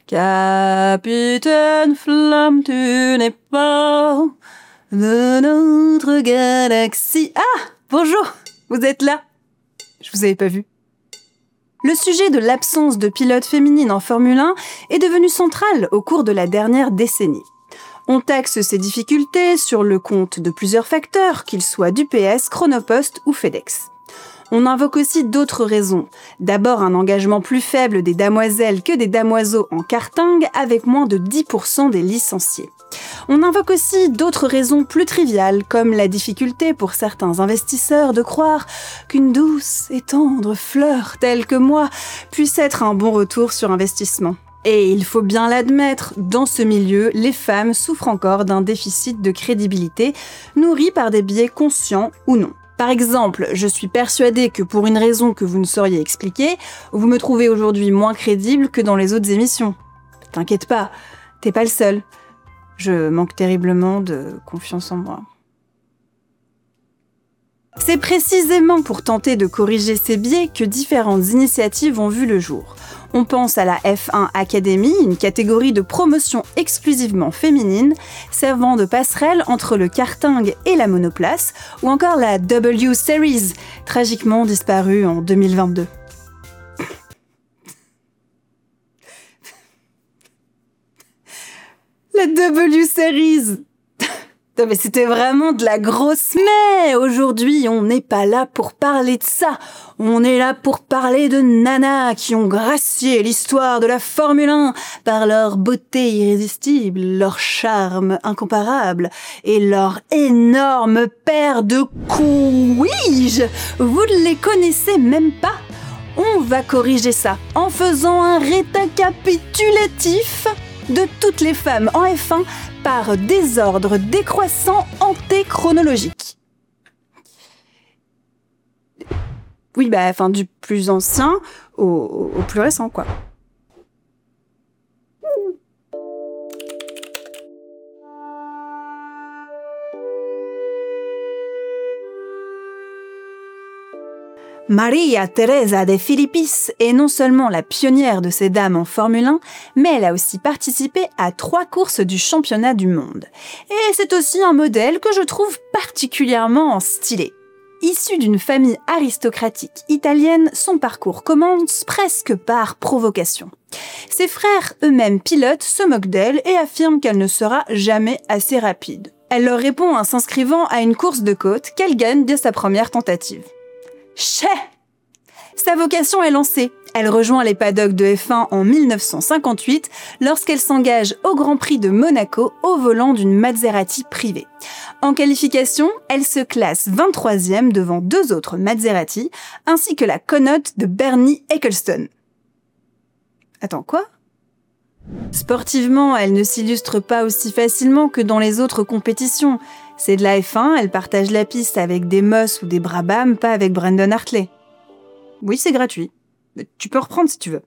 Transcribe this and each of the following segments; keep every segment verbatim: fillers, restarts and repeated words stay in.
Capitaine Flamme, tu n'es pas de notre galaxie. Ah, bonjour, vous êtes là. Je vous avais pas vu. Le sujet de l'absence de pilotes féminines en Formule un est devenu central au cours de la dernière décennie. On taxe ces difficultés sur le compte de plusieurs facteurs, qu'ils soient d'U P S, Chronopost ou FedEx. On invoque aussi d'autres raisons. D'abord un engagement plus faible des damoiselles que des damoiseaux en karting, avec moins de dix pour cent des licenciés. On invoque aussi d'autres raisons plus triviales, comme la difficulté pour certains investisseurs de croire qu'une douce et tendre fleur telle que moi puisse être un bon retour sur investissement. Et il faut bien l'admettre, dans ce milieu, les femmes souffrent encore d'un déficit de crédibilité, nourri par des biais conscients ou non. Par exemple, je suis persuadée que pour une raison que vous ne sauriez expliquer, vous me trouvez aujourd'hui moins crédible que dans les autres émissions. T'inquiète pas, t'es pas le seul. Je manque terriblement de confiance en moi. C'est précisément pour tenter de corriger ces biais que différentes initiatives ont vu le jour. On pense à la F un Academy, une catégorie de promotion exclusivement féminine, servant de passerelle entre le karting et la monoplace, ou encore la W Series, tragiquement disparue en deux mille vingt-deux. La W Series. Non mais c'était vraiment de la grosse... Mais aujourd'hui, on n'est pas là pour parler de ça. On est là pour parler de nanas qui ont gracié l'histoire de la Formule un par leur beauté irrésistible, leur charme incomparable et leur énorme paire de couilles. Vous ne les connaissez même pas? On va corriger ça en faisant un récapitulatif de toutes les femmes en F un par désordre décroissant antéchronologique. Oui, bah, enfin, du plus ancien au, au plus récent, quoi. Maria Teresa de Filippis est non seulement la pionnière de ces dames en Formule un, mais elle a aussi participé à trois courses du championnat du monde. Et c'est aussi un modèle que je trouve particulièrement stylé. Issue d'une famille aristocratique italienne, son parcours commence presque par provocation. Ses frères, eux-mêmes pilotes, se moquent d'elle et affirment qu'elle ne sera jamais assez rapide. Elle leur répond en s'inscrivant à une course de côte qu'elle gagne dès sa première tentative. Chais! Sa vocation est lancée. Elle rejoint les paddocks de F un en mille neuf cent cinquante-huit lorsqu'elle s'engage au Grand Prix de Monaco au volant d'une Maserati privée. En qualification, elle se classe vingt-troisième devant deux autres Maserati ainsi que la Connaught de Bernie Ecclestone. Attends, quoi? Sportivement, elle ne s'illustre pas aussi facilement que dans les autres compétitions. C'est de la F un, elle partage la piste avec des Moss ou des Brabham, pas avec Brandon Hartley. Oui, c'est gratuit. Tu peux reprendre si tu veux.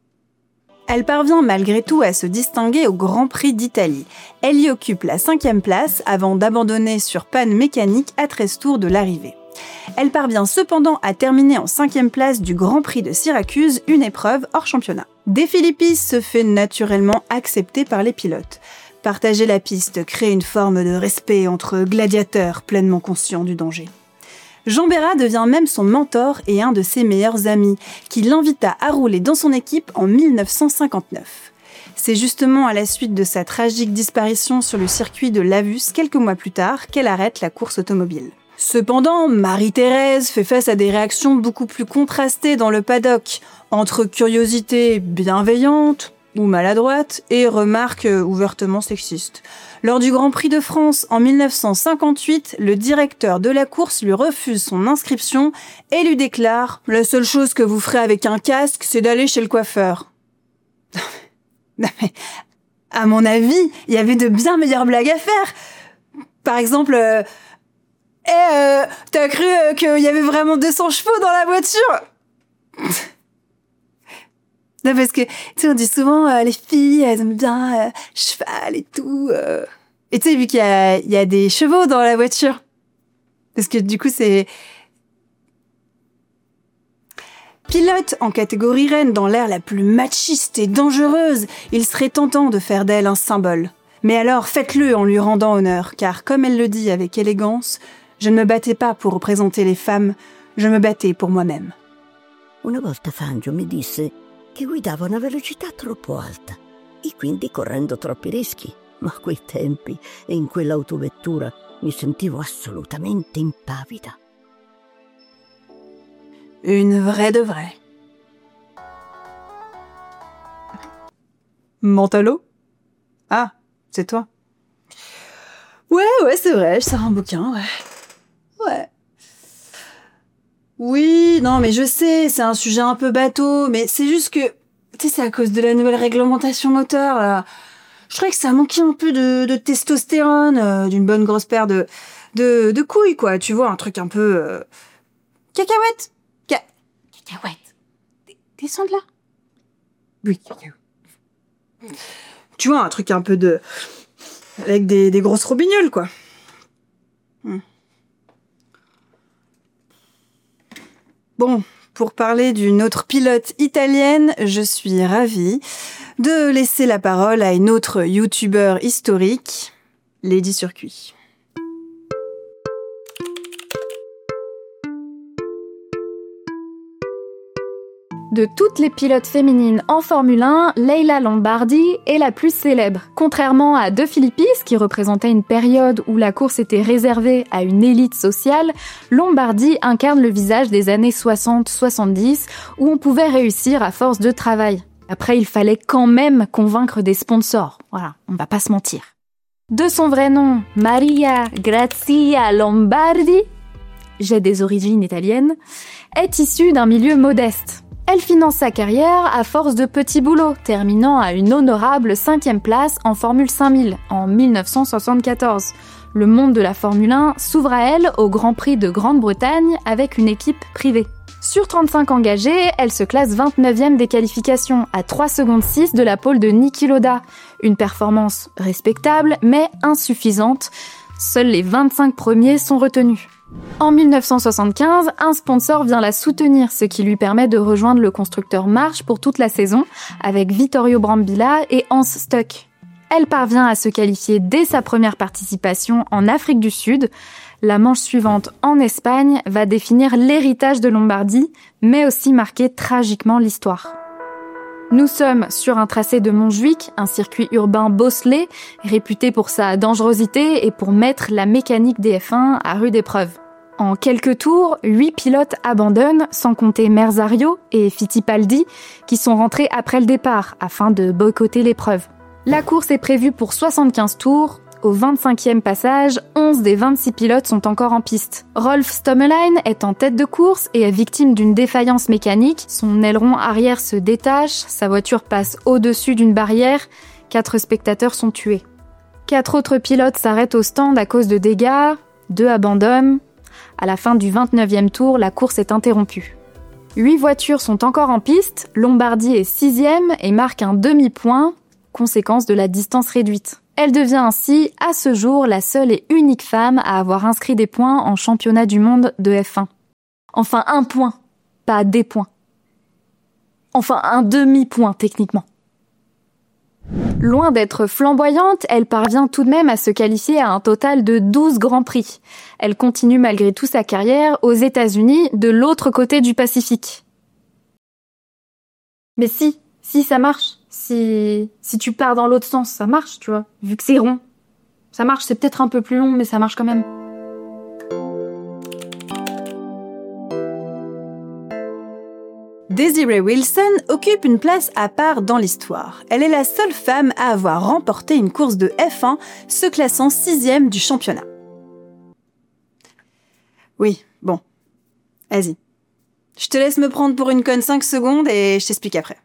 Elle parvient malgré tout à se distinguer au Grand Prix d'Italie. Elle y occupe la cinquième place avant d'abandonner sur panne mécanique à treize tours de l'arrivée. Elle parvient cependant à terminer en cinquième place du Grand Prix de Syracuse, une épreuve hors championnat. De Filippis se fait naturellement accepter par les pilotes. Partager la piste crée une forme de respect entre gladiateurs pleinement conscients du danger. Jean Bérat devient même son mentor et un de ses meilleurs amis, qui l'invita à rouler dans son équipe en mille neuf cent cinquante-neuf. C'est justement à la suite de sa tragique disparition sur le circuit de Lavus quelques mois plus tard qu'elle arrête la course automobile. Cependant, Marie-Thérèse fait face à des réactions beaucoup plus contrastées dans le paddock, entre curiosité bienveillante ou maladroite et remarques ouvertement sexistes. Lors du Grand Prix de France en mille neuf cent cinquante-huit, le directeur de la course lui refuse son inscription et lui déclare « La seule chose que vous ferez avec un casque, c'est d'aller chez le coiffeur. » Non mais, à mon avis, il y avait de bien meilleures blagues à faire. Par exemple, euh, « Eh, euh, t'as cru euh, qu'il y avait vraiment deux cents chevaux dans la voiture ?» Non, parce que, tu sais, on dit souvent, euh, les filles, elles aiment bien euh, cheval et tout. Euh. Et tu sais, vu qu'il y a, il y a des chevaux dans la voiture. Parce que du coup, c'est... Pilote en catégorie reine dans l'ère la plus machiste et dangereuse, il serait tentant de faire d'elle un symbole. Mais alors faites-le en lui rendant honneur, car comme elle le dit avec élégance, je ne me battais pas pour représenter les femmes, je me battais pour moi-même. Una volta Fangio mi disse che guidava a una velocità troppo alta e quindi correndo troppi rischi. Ma a quei tempi e in quell'autovettura mi sentivo assolutamente impavida. Une vraie de vraie. Mentalo ? Ah, c'est toi. Ouais, ouais, c'est vrai, je sors un bouquin, ouais. Ouais. Oui, non, mais je sais, c'est un sujet un peu bateau, mais c'est juste que, tu sais, c'est à cause de la nouvelle réglementation moteur, là. Je croyais que ça manquait un peu de, de testostérone, euh, d'une bonne grosse paire de, de, de couilles, quoi. Tu vois, un truc un peu... Euh... Cacahuète Ca... Cacahuète D- Descends de là. Oui, cacahuète. Tu vois, un truc un peu de... Avec des, des grosses robignoles, quoi. Hmm. Bon, pour parler d'une autre pilote italienne, je suis ravie de laisser la parole à une autre youtubeur historique, Lady Circuit. De toutes les pilotes féminines en Formule un, Leila Lombardi est la plus célèbre. Contrairement à De Philippis, qui représentait une période où la course était réservée à une élite sociale, Lombardi incarne le visage des années soixante soixante-dix, où on pouvait réussir à force de travail. Après, il fallait quand même convaincre des sponsors. Voilà, on va pas se mentir. De son vrai nom, Maria Grazia Lombardi, j'ai des origines italiennes, est issue d'un milieu modeste. Elle finance sa carrière à force de petits boulots, terminant à une honorable cinquième place en Formule cinq mille en mille neuf cent soixante-quatorze. Le monde de la Formule un s'ouvre à elle au Grand Prix de Grande-Bretagne avec une équipe privée. Sur trente-cinq engagés, elle se classe vingt-neuvième des qualifications, à trois secondes six de la pole de Niki Lauda. Une performance respectable, mais insuffisante. Seuls les vingt-cinq premiers sont retenus. En mille neuf cent soixante-quinze, un sponsor vient la soutenir, ce qui lui permet de rejoindre le constructeur March pour toute la saison, avec Vittorio Brambilla et Hans Stuck. Elle parvient à se qualifier dès sa première participation en Afrique du Sud. La manche suivante, en Espagne, va définir l'héritage de Lombardie, mais aussi marquer tragiquement l'histoire. Nous sommes sur un tracé de Montjuic, un circuit urbain bosselé, réputé pour sa dangerosité et pour mettre la mécanique des F un à rude épreuve. En quelques tours, huit pilotes abandonnent, sans compter Merzario et Fittipaldi, qui sont rentrés après le départ, afin de boycotter l'épreuve. La course est prévue pour soixante-quinze tours. Au vingt-cinquième passage, onze des vingt-six pilotes sont encore en piste. Rolf Stommelein est en tête de course et est victime d'une défaillance mécanique. Son aileron arrière se détache, sa voiture passe au-dessus d'une barrière. Quatre spectateurs sont tués. Quatre autres pilotes s'arrêtent au stand à cause de dégâts. Deux abandonnent. À la fin du vingt-neuvième tour, la course est interrompue. Huit voitures sont encore en piste. Lombardie est sixième et marque un demi-point, conséquence de la distance réduite. Elle devient ainsi, à ce jour, la seule et unique femme à avoir inscrit des points en championnat du monde de F un. Enfin, un point, pas des points. Enfin, un demi-point, techniquement. Loin d'être flamboyante, elle parvient tout de même à se qualifier à un total de douze Grands Prix. Elle continue malgré tout sa carrière aux États-Unis, de l'autre côté du Pacifique. Mais si, si ça marche. Si, si tu pars dans l'autre sens, ça marche, tu vois, vu que c'est rond. Ça marche, c'est peut-être un peu plus long, mais ça marche quand même. Desiree Wilson occupe une place à part dans l'histoire. Elle est la seule femme à avoir remporté une course de F un, se classant sixième du championnat. Oui, bon. Vas-y. Je te laisse me prendre pour une conne cinq secondes et je t'explique après.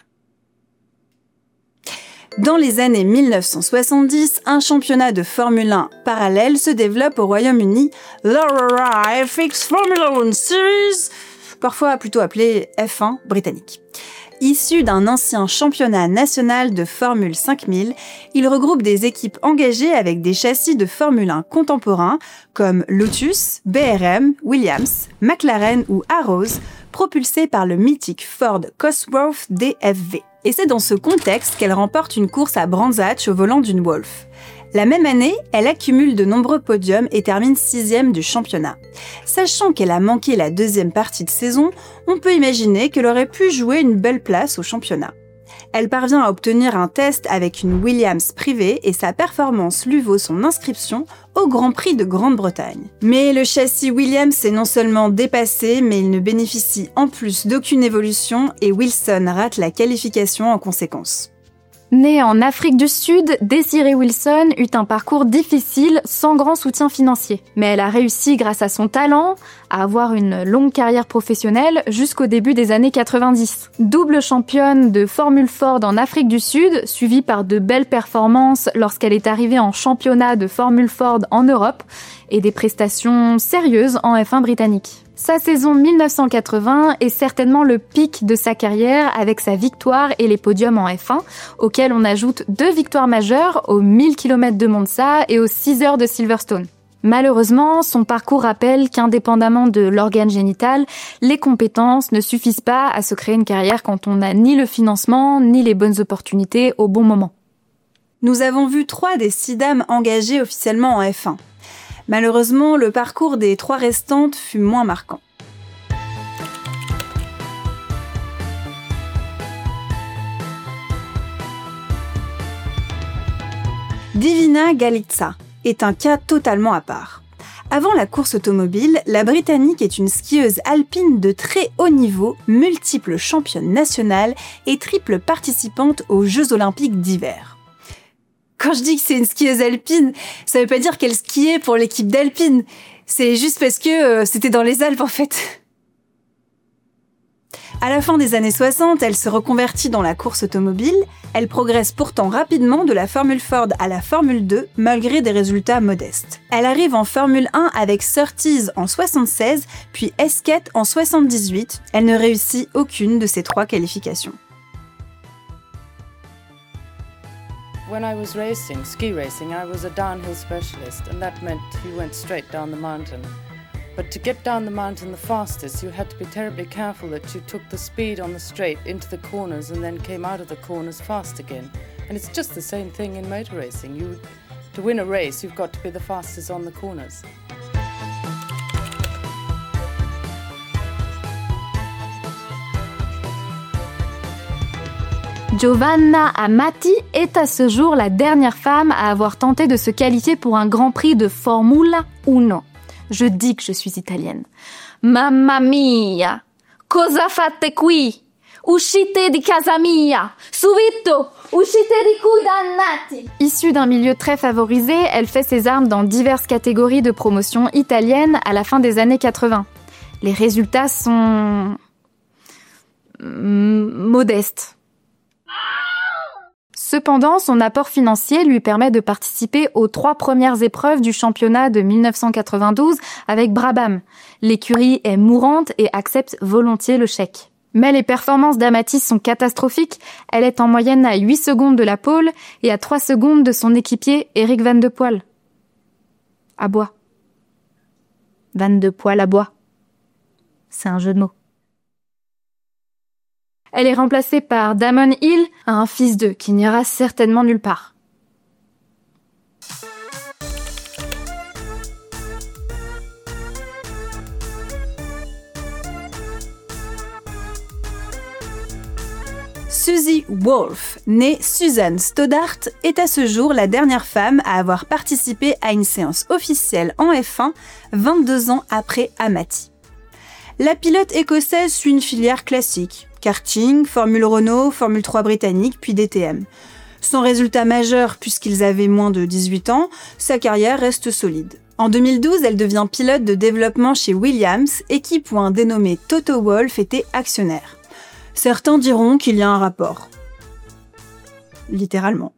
Dans les années mille neuf cent soixante-dix, un championnat de Formule un parallèle se développe au Royaume-Uni, l'Aurora F X Formula One Series, parfois plutôt appelé F un britannique. Issu d'un ancien championnat national de Formule cinq mille, il regroupe des équipes engagées avec des châssis de Formule un contemporains comme Lotus, B R M, Williams, McLaren ou Arrows, propulsés par le mythique Ford Cosworth D F V. Et c'est dans ce contexte qu'elle remporte une course à Brands Hatch au volant d'une Wolf. La même année, elle accumule de nombreux podiums et termine sixième du championnat. Sachant qu'elle a manqué la deuxième partie de saison, on peut imaginer qu'elle aurait pu jouer une belle place au championnat. Elle parvient à obtenir un test avec une Williams privée et sa performance lui vaut son inscription au Grand Prix de Grande-Bretagne. Mais le châssis Williams est non seulement dépassé, mais il ne bénéficie en plus d'aucune évolution et Wilson rate la qualification en conséquence. Née en Afrique du Sud, Desiree Wilson eut un parcours difficile sans grand soutien financier. Mais elle a réussi grâce à son talent à avoir une longue carrière professionnelle jusqu'au début des années quatre-vingt-dix. Double championne de Formule Ford en Afrique du Sud, suivie par de belles performances lorsqu'elle est arrivée en championnat de Formule Ford en Europe et des prestations sérieuses en F un britannique. Sa saison mille neuf cent quatre-vingts est certainement le pic de sa carrière avec sa victoire et les podiums en F un, auxquels on ajoute deux victoires majeures aux mille kilomètres de Monza et aux six heures de Silverstone. Malheureusement, son parcours rappelle qu'indépendamment de l'organe génital, les compétences ne suffisent pas à se créer une carrière quand on n'a ni le financement ni les bonnes opportunités au bon moment. Nous avons vu trois des six dames engagées officiellement en F un. Malheureusement, le parcours des trois restantes fut moins marquant. Divina Galica est un cas totalement à part. Avant la course automobile, la Britannique est une skieuse alpine de très haut niveau, multiple championne nationale et triple participante aux Jeux olympiques d'hiver. Quand je dis que c'est une skieuse alpine, ça veut pas dire qu'elle skiait pour l'équipe d'Alpine. C'est juste parce que euh, c'était dans les Alpes en fait. À la fin des années soixante, elle se reconvertit dans la course automobile. Elle progresse pourtant rapidement de la Formule Ford à la Formule deux, malgré des résultats modestes. Elle arrive en Formule un avec Surtees en soixante-seize, puis Esquette en soixante-dix-huit. Elle ne réussit aucune de ces trois qualifications. When I was racing, ski racing, I was a downhill specialist, and that meant you went straight down the mountain. But to get down the mountain the fastest, you had to be terribly careful that you took the speed on the straight into the corners and then came out of the corners fast again. And it's just the same thing in motor racing. You, to win a race, you've got to be the fastest on the corners. Giovanna Amati est à ce jour la dernière femme à avoir tenté de se qualifier pour un Grand Prix de Formula un. Je dis que je suis italienne. Mamma mia! Cosa fate qui? Uscite di casa mia! Subito! Uscite di qui dannati! Issue d'un milieu très favorisé, elle fait ses armes dans diverses catégories de promotion italienne à la fin des années quatre-vingts. Les résultats sont... modestes. Cependant, son apport financier lui permet de participer aux trois premières épreuves du championnat de mille neuf cent quatre-vingt-douze avec Brabham. L'écurie est mourante et accepte volontiers le chèque. Mais les performances d'Amati sont catastrophiques. Elle est en moyenne à huit secondes de la pole et à trois secondes de son équipier Eric Van de Poel. À bois. Van de Poel à bois. C'est un jeu de mots. Elle est remplacée par Damon Hill, un fils d'eux qui n'ira certainement nulle part. Susie Wolff, née Suzanne Stoddart, est à ce jour la dernière femme à avoir participé à une séance officielle en F un, vingt-deux ans après Amati. La pilote écossaise suit une filière classique. Karting, Formule Renault, Formule trois britannique, puis D T M. Sans résultat majeur puisqu'ils avaient moins de dix-huit ans, sa carrière reste solide. En deux mille douze, elle devient pilote de développement chez Williams, équipe où un dénommé Toto Wolff était actionnaire. Certains diront qu'il y a un rapport. Littéralement.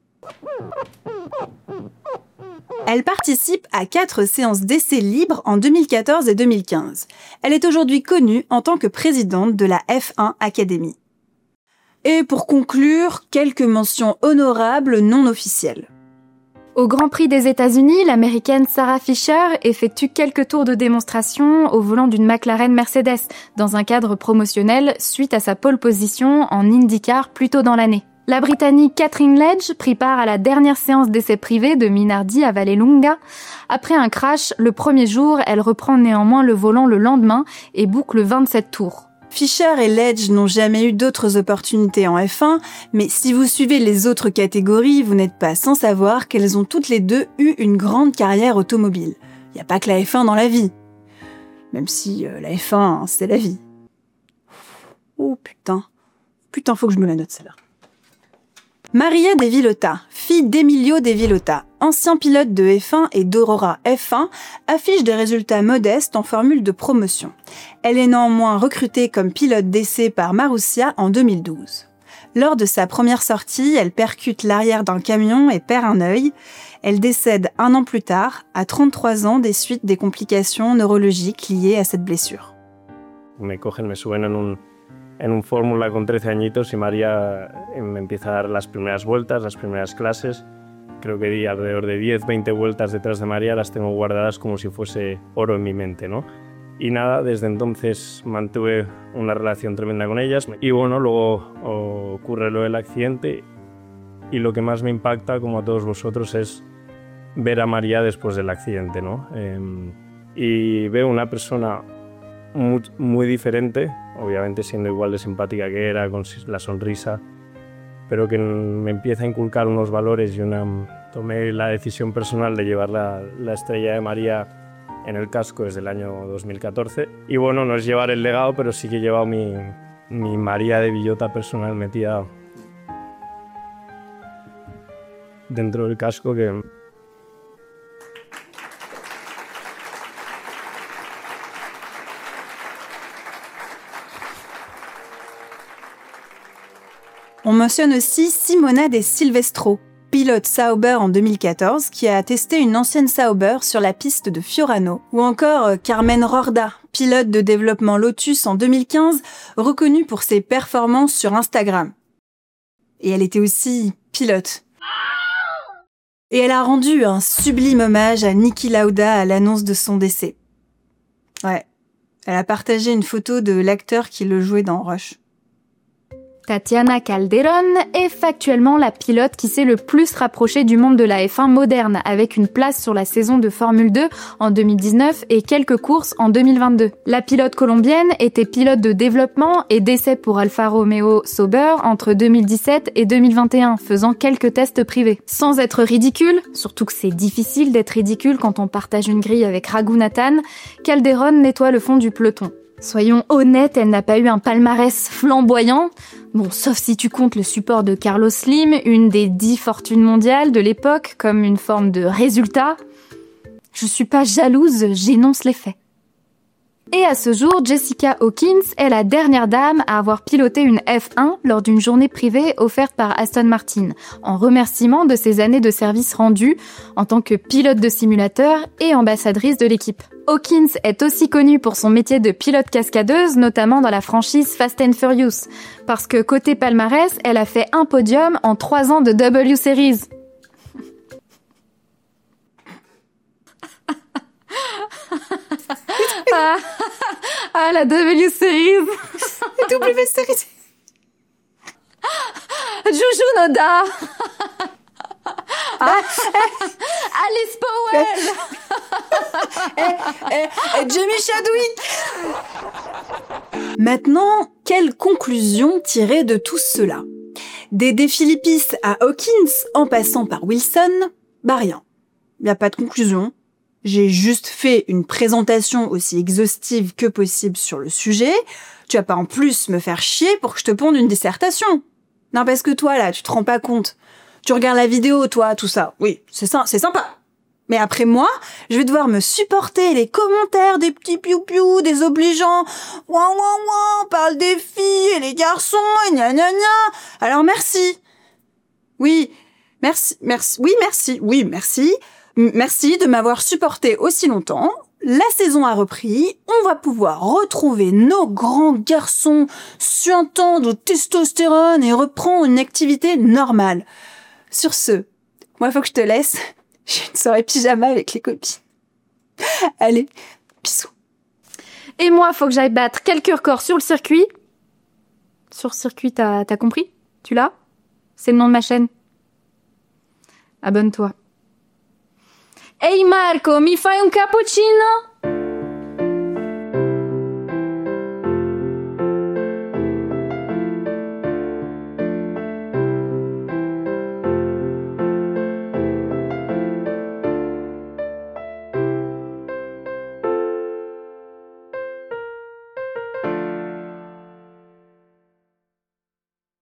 Elle participe à quatre séances d'essais libres en deux mille quatorze et deux mille quinze. Elle est aujourd'hui connue en tant que présidente de la F un Academy. Et pour conclure, quelques mentions honorables non officielles. Au Grand Prix des États-Unis, l'américaine Sarah Fisher effectue quelques tours de démonstration au volant d'une McLaren Mercedes dans un cadre promotionnel suite à sa pole position en IndyCar plus tôt dans l'année. La Britannique Katherine Ledge prit part à la dernière séance d'essai privé de Minardi à Vallelunga. Après un crash, le premier jour, elle reprend néanmoins le volant le lendemain et boucle vingt-sept tours. Fisher et Ledge n'ont jamais eu d'autres opportunités en F un, mais si vous suivez les autres catégories, vous n'êtes pas sans savoir qu'elles ont toutes les deux eu une grande carrière automobile. Il n'y a pas que la F un dans la vie. Même si euh, la F un, c'est la vie. Oh putain. Putain, faut que je me la note celle-là. Maria De Villota, fille d'Emilio De Villota, ancien pilote de F un et d'Aurora F un, affiche des résultats modestes en formule de promotion. Elle est néanmoins recrutée comme pilote d'essai par Marussia en deux mille douze. Lors de sa première sortie, elle percute l'arrière d'un camion et perd un œil. Elle décède un an plus tard, à trente-trois ans, des suites des complications neurologiques liées à cette blessure. Me cogen, me suben en un... en un fórmula con trece añitos y María me empieza a dar las primeras vueltas, las primeras clases. Creo que di alrededor de diez, veinte vueltas detrás de María, las tengo guardadas como si fuese oro en mi mente, ¿no? Y nada, desde entonces mantuve una relación tremenda con ellas. Y bueno, luego ocurre lo del accidente y lo que más me impacta, como a todos vosotros, es ver a María después del accidente, ¿no? Eh, y veo una persona muy, muy diferente, obviamente siendo igual de simpática que era, con la sonrisa, pero que me empieza a inculcar unos valores y una... Tomé la decisión personal de llevar la, la estrella de María en el casco desde el año dos mil catorce. Y bueno, no es llevar el legado, pero sí que he llevado mi, mi María de Villota personal metida dentro del casco que... On mentionne aussi Simona De Silvestro, pilote Sauber en deux mille quatorze, qui a testé une ancienne Sauber sur la piste de Fiorano, ou encore Carmen Rorda, pilote de développement Lotus en deux mille quinze, reconnue pour ses performances sur Instagram. Et elle était aussi pilote. Et elle a rendu un sublime hommage à Niki Lauda à l'annonce de son décès. Ouais, elle a partagé une photo de l'acteur qui le jouait dans Rush. Tatiana Calderón est factuellement la pilote qui s'est le plus rapprochée du monde de la F un moderne, avec une place sur la saison de Formule deux en deux mille dix-neuf et quelques courses en deux mille vingt-deux. La pilote colombienne était pilote de développement et d'essai pour Alfa Romeo Sauber entre deux mille dix-sept et deux mille vingt et un, faisant quelques tests privés. Sans être ridicule, surtout que c'est difficile d'être ridicule quand on partage une grille avec Raghunathan, Calderón nettoie le fond du peloton. Soyons honnêtes, elle n'a pas eu un palmarès flamboyant. Bon, sauf si tu comptes le support de Carlos Slim, une des dix fortunes mondiales de l'époque, comme une forme de résultat. Je suis pas jalouse, j'énonce les faits. Et à ce jour, Jessica Hawkins est la dernière dame à avoir piloté une F un lors d'une journée privée offerte par Aston Martin, en remerciement de ses années de service rendues en tant que pilote de simulateur et ambassadrice de l'équipe. Hawkins est aussi connue pour son métier de pilote cascadeuse, notamment dans la franchise Fast and Furious, parce que côté palmarès, elle a fait un podium en trois ans de W Series. ah, ah, la W Series. W Series. Juju Noda. Ah, Alice Powell. eh, eh, eh, Jamie Chadwick. Maintenant, quelle conclusion tirer de tout cela? Des De Philippis à Hawkins, en passant par Wilson, bah rien. Y a pas de conclusion. J'ai juste fait une présentation aussi exhaustive que possible sur le sujet. Tu vas pas en plus me faire chier pour que je te ponde une dissertation. Non, parce que toi, là, tu te rends pas compte. Tu regardes la vidéo, toi, tout ça. Oui, c'est ça, c'est sympa. Mais après moi, je vais devoir me supporter les commentaires des petits piou-piou, des obligeants. Ouin, ouin, ouin, on parle des filles et les garçons, et gna gna gna. Alors merci. Oui, merci, merci, oui, merci, oui, merci. Merci de m'avoir supporté aussi longtemps. la saison a repris, on va pouvoir retrouver nos grands garçons suintant de testostérone et reprendre une activité normale. Sur ce, moi, faut que je te laisse. J'ai une soirée pyjama avec les copines. Allez, bisous. Et moi, faut que j'aille battre quelques records sur le circuit. Sur le circuit, t'as, t'as compris? Tu l'as? C'est le nom de ma chaîne. Abonne-toi. Ehi Marco, mi fai un cappuccino?